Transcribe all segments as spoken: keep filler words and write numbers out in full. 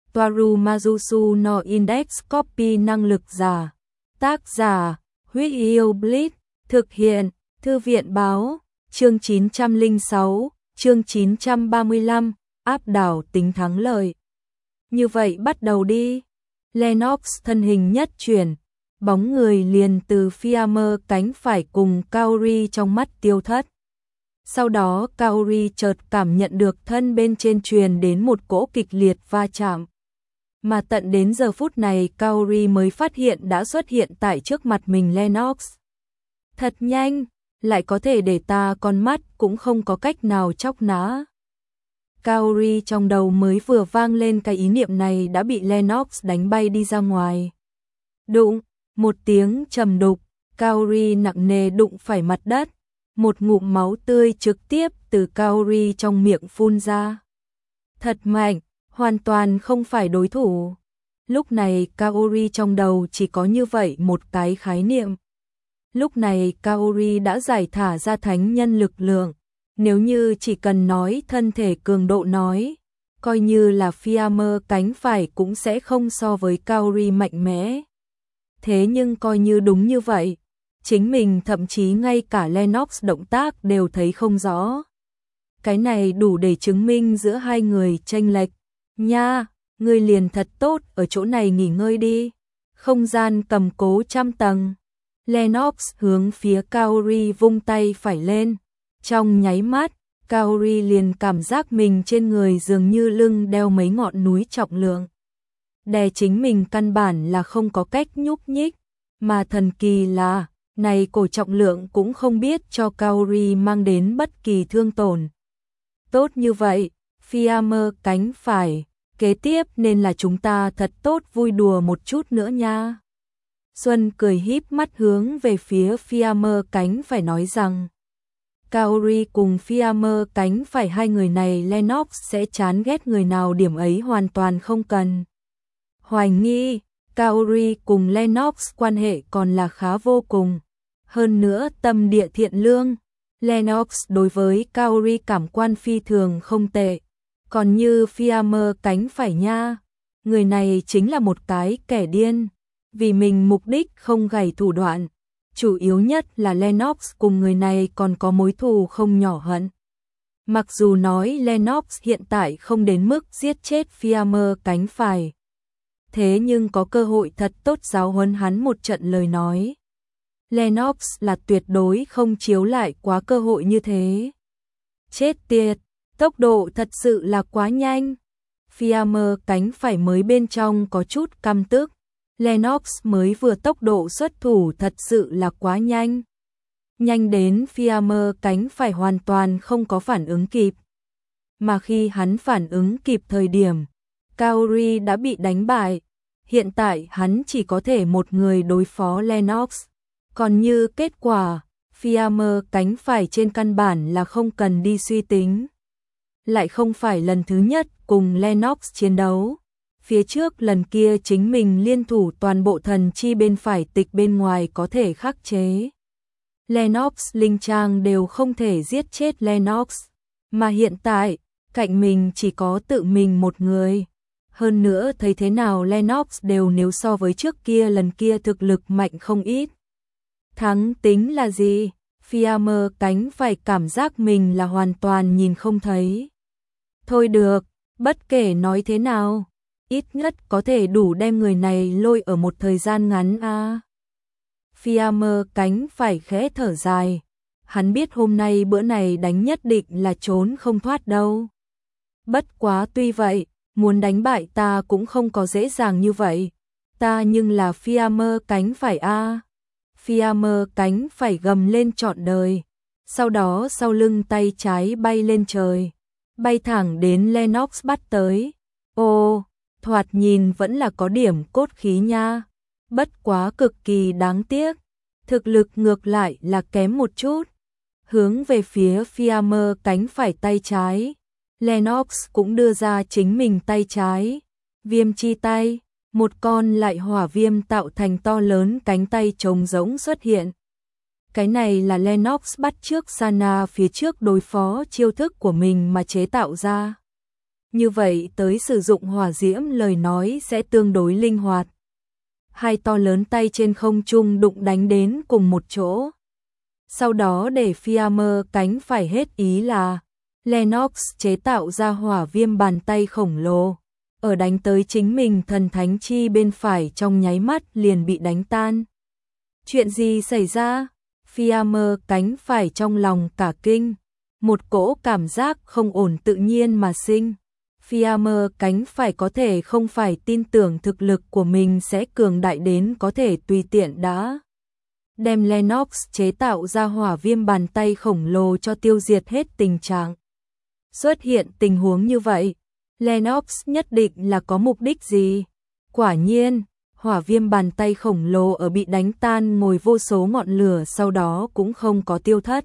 Toaru Majusu no Index Copy năng lực giả. Tác giả, Huyết Yêu Blitz, thực hiện, Thư viện báo, chương chín trăm lẻ sáu, chương chín trăm ba mươi lăm, áp đảo tính thắng lợi. Như vậy bắt đầu đi. Lennox thân hình nhất chuyển, bóng người liền từ Fiammer cánh phải cùng Kaori trong mắt tiêu thất. Sau đó Kaori chợt cảm nhận được thân bên trên truyền đến một cỗ kịch liệt va chạm. Mà tận đến giờ phút này Kaori mới phát hiện đã xuất hiện tại trước mặt mình Lennox. Thật nhanh, lại có thể để ta con mắt cũng không có cách nào chóc nã. Kaori trong đầu mới vừa vang lên cái ý niệm này đã bị Lennox đánh bay đi ra ngoài. Đụng, một tiếng trầm đục, Kaori nặng nề đụng phải mặt đất. Một ngụm máu tươi trực tiếp từ Kaori trong miệng phun ra. Thật mạnh, hoàn toàn không phải đối thủ. Lúc này Kaori trong đầu chỉ có như vậy một cái khái niệm. Lúc này Kaori đã giải thả ra thánh nhân lực lượng. Nếu như chỉ cần nói thân thể cường độ nói, coi như là Fiammer cánh phải cũng sẽ không so với Kaori mạnh mẽ. Thế nhưng coi như đúng như vậy, chính mình thậm chí ngay cả Lennox động tác đều thấy không rõ. Cái này đủ để chứng minh giữa hai người chênh lệch. Nha, ngươi liền thật tốt ở chỗ này nghỉ ngơi đi. Không gian cầm cố trăm tầng. Lennox hướng phía Kaori vung tay phải lên. Trong nháy mắt, Kaori liền cảm giác mình trên người dường như lưng đeo mấy ngọn núi trọng lượng. Đè chính mình căn bản là không có cách nhúc nhích. Mà thần kỳ là, này cổ trọng lượng cũng không biết cho Kaori mang đến bất kỳ thương tổn. Tốt như vậy, Fiammer cánh phải, kế tiếp nên là chúng ta thật tốt vui đùa một chút nữa nha. Xuân cười híp mắt hướng về phía Fiammer cánh phải nói rằng, Kaori cùng Fiammer cánh phải hai người này Lennox sẽ chán ghét người nào điểm ấy hoàn toàn không cần. Hoài nghi, Kaori cùng Lennox quan hệ còn là khá vô cùng. Hơn nữa tâm địa thiện lương, Lennox đối với Kaori cảm quan phi thường không tệ. Còn như Fiammer cánh phải nha, người này chính là một cái kẻ điên, vì mình mục đích không gảy thủ đoạn. Chủ yếu nhất là Lennox cùng người này còn có mối thù không nhỏ hận. Mặc dù nói Lennox hiện tại không đến mức giết chết Fiammer cánh phải, thế nhưng có cơ hội thật tốt giáo huấn hắn một trận lời nói. Lennox là tuyệt đối không chiếu lại quá cơ hội như thế. Chết tiệt, tốc độ thật sự là quá nhanh. Fiammer cánh phải mới bên trong có chút căm tức. Lennox mới vừa tốc độ xuất thủ thật sự là quá nhanh. Nhanh đến Fiammer cánh phải hoàn toàn không có phản ứng kịp. Mà khi hắn phản ứng kịp thời điểm, Kaori đã bị đánh bại. Hiện tại hắn chỉ có thể một người đối phó Lennox. Còn như kết quả, Fiammer cánh phải trên căn bản là không cần đi suy tính. Lại không phải lần thứ nhất cùng Lennox chiến đấu. Phía trước lần kia chính mình liên thủ toàn bộ thần chi bên phải tịch bên ngoài có thể khắc chế. Lennox linh trang đều không thể giết chết Lennox. Mà hiện tại, cạnh mình chỉ có tự mình một người. Hơn nữa thấy thế nào Lennox đều nếu so với trước kia lần kia thực lực mạnh không ít. Thắng tính là gì? Fiammer cánh phải cảm giác mình là hoàn toàn nhìn không thấy. Thôi được, bất kể nói thế nào, ít nhất có thể đủ đem người này lôi ở một thời gian ngắn a. À. Fiammer cánh phải khẽ thở dài. Hắn biết hôm nay bữa này đánh nhất định là trốn không thoát đâu. Bất quá tuy vậy, muốn đánh bại ta cũng không có dễ dàng như vậy. Ta nhưng là Fiammer cánh phải a. À. Fiammer cánh phải gầm lên trọn đời. Sau đó sau lưng tay trái bay lên trời. Bay thẳng đến Lennox bắt tới. Ồ, thoạt nhìn vẫn là có điểm cốt khí nha. Bất quá cực kỳ đáng tiếc. Thực lực ngược lại là kém một chút. Hướng về phía Fiammer cánh phải tay trái. Lennox cũng đưa ra chính mình tay trái. Viêm chi tay. Một con lại hỏa viêm tạo thành to lớn cánh tay trống rỗng xuất hiện. Cái này là Lennox bắt trước Sana phía trước đối phó chiêu thức của mình mà chế tạo ra. Như vậy tới sử dụng hỏa diễm lời nói sẽ tương đối linh hoạt. Hai to lớn tay trên không trung đụng đánh đến cùng một chỗ. Sau đó để Fiammer cánh phải hết ý là Lennox chế tạo ra hỏa viêm bàn tay khổng lồ. Ở đánh tới chính mình thần thánh chi bên phải trong nháy mắt liền bị đánh tan. Chuyện gì xảy ra? Fiammer cánh phải trong lòng cả kinh. Một cỗ cảm giác không ổn tự nhiên mà sinh. Fiammer cánh phải có thể không phải tin tưởng thực lực của mình sẽ cường đại đến có thể tùy tiện đã đem Lennox chế tạo ra hỏa viêm bàn tay khổng lồ cho tiêu diệt hết tình trạng. Xuất hiện tình huống như vậy, Lennox nhất định là có mục đích gì? Quả nhiên, hỏa viêm bàn tay khổng lồ ở bị đánh tan ngồi vô số ngọn lửa sau đó cũng không có tiêu thất.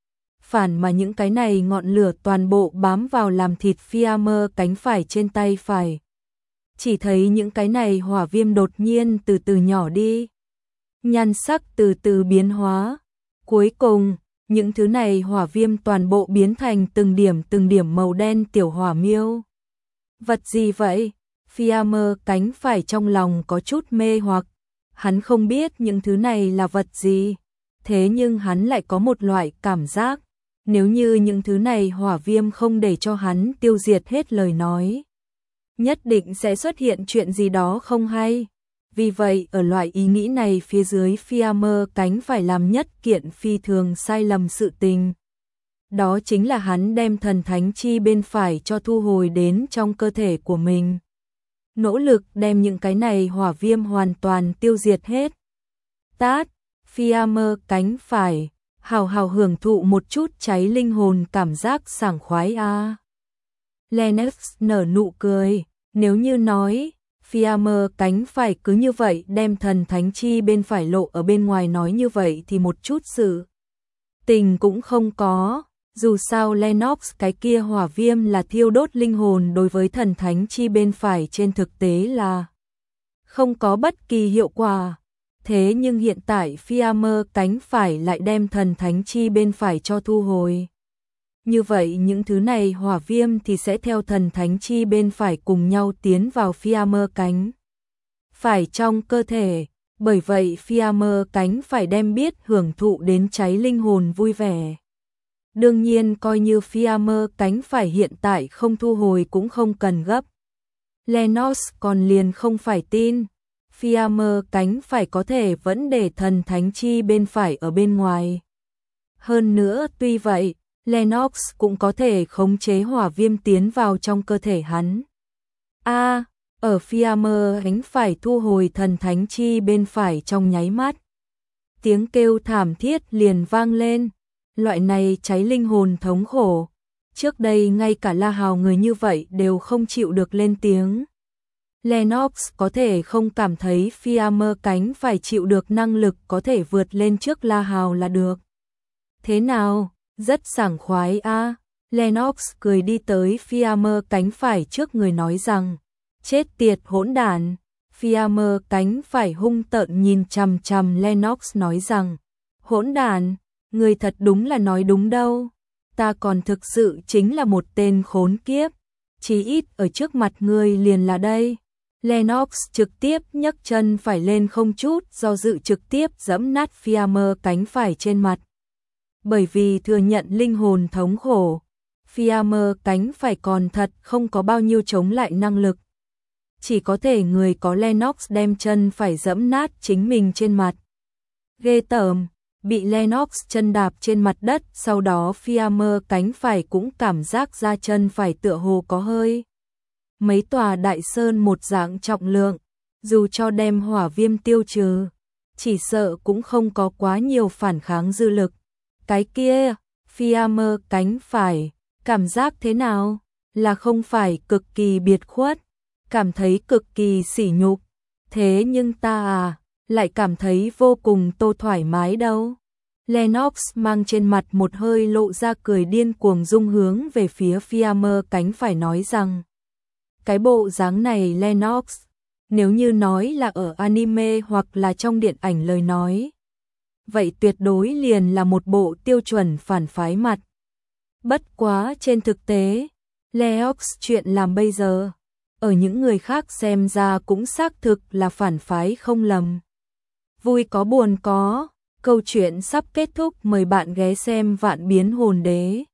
Phản mà những cái này ngọn lửa toàn bộ bám vào làm thịt Fiammer cánh phải trên tay phải. Chỉ thấy những cái này hỏa viêm đột nhiên từ từ nhỏ đi. Nhan sắc từ từ biến hóa. Cuối cùng, những thứ này hỏa viêm toàn bộ biến thành từng điểm từng điểm màu đen tiểu hỏa miêu. Vật gì vậy? Fiammer cánh phải trong lòng có chút mê hoặc. Hắn không biết những thứ này là vật gì. Thế nhưng hắn lại có một loại cảm giác. Nếu như những thứ này hỏa viêm không để cho hắn tiêu diệt hết lời nói, nhất định sẽ xuất hiện chuyện gì đó không hay. Vì vậy ở loại ý nghĩ này phía dưới Fiammer cánh phải làm nhất kiện phi thường sai lầm sự tình. Đó chính là hắn đem thần thánh chi bên phải cho thu hồi đến trong cơ thể của mình. Nỗ lực đem những cái này hỏa viêm hoàn toàn tiêu diệt hết. Tát, Fiammer cánh phải, hào hào hưởng thụ một chút cháy linh hồn cảm giác sảng khoái a. À. Lennox nở nụ cười, nếu như nói, Fiammer cánh phải cứ như vậy đem thần thánh chi bên phải lộ ở bên ngoài nói như vậy thì một chút sự tình cũng không có. Dù sao Lennox cái kia hỏa viêm là thiêu đốt linh hồn đối với thần thánh chi bên phải trên thực tế là không có bất kỳ hiệu quả. Thế nhưng hiện tại Fiammer cánh phải lại đem thần thánh chi bên phải cho thu hồi. Như vậy những thứ này hỏa viêm thì sẽ theo thần thánh chi bên phải cùng nhau tiến vào Fiammer cánh phải trong cơ thể. Bởi vậy Fiammer cánh phải đem biết hưởng thụ đến cháy linh hồn vui vẻ. Đương nhiên coi như Fiammer cánh phải hiện tại không thu hồi cũng không cần gấp. Lennox còn liền không phải tin. Fiammer cánh phải có thể vẫn để thần thánh chi bên phải ở bên ngoài. Hơn nữa tuy vậy, Lennox cũng có thể khống chế hỏa viêm tiến vào trong cơ thể hắn. A, à, ở Fiammer cánh phải thu hồi thần thánh chi bên phải trong nháy mắt. Tiếng kêu thảm thiết liền vang lên. Loại này cháy linh hồn thống khổ. Trước đây ngay cả La Hào người như vậy đều không chịu được lên tiếng. Lennox có thể không cảm thấy Fiammer cánh phải chịu được năng lực có thể vượt lên trước La Hào là được. Thế nào? Rất sảng khoái a. À? Lennox cười đi tới Fiammer cánh phải trước người nói rằng, chết tiệt hỗn đản. Fiammer cánh phải hung tợn nhìn chằm chằm Lennox nói rằng, hỗn đản, người thật đúng là nói đúng đâu. Ta còn thực sự chính là một tên khốn kiếp. Chí ít ở trước mặt người liền là đây. Lennox trực tiếp nhấc chân phải lên không chút do dự trực tiếp giẫm nát Fiammer cánh phải trên mặt. Bởi vì thừa nhận linh hồn thống khổ, Fiammer cánh phải còn thật không có bao nhiêu chống lại năng lực. Chỉ có thể người có Lennox đem chân phải giẫm nát chính mình trên mặt. Ghê tởm, bị Lennox chân đạp trên mặt đất, sau đó Fiammer cánh phải cũng cảm giác ra chân phải tựa hồ có hơi mấy tòa đại sơn một dạng trọng lượng, dù cho đem hỏa viêm tiêu trừ, chỉ sợ cũng không có quá nhiều phản kháng dư lực. Cái kia, Fiammer cánh phải, cảm giác thế nào? Là không phải cực kỳ biệt khuất, cảm thấy cực kỳ sỉ nhục, thế nhưng ta à, lại cảm thấy vô cùng tô thoải mái đâu. Lennox mang trên mặt một hơi lộ ra cười điên cuồng dung hướng về phía Fiammer cánh phải nói rằng, cái bộ dáng này Lennox, nếu như nói là ở anime hoặc là trong điện ảnh lời nói, vậy tuyệt đối liền là một bộ tiêu chuẩn phản phái mặt. Bất quá trên thực tế, Leox chuyện làm bây giờ, ở những người khác xem ra cũng xác thực là phản phái không lầm. Vui có buồn có, câu chuyện sắp kết thúc, mời bạn ghé xem Vạn Biến Hồn Đế.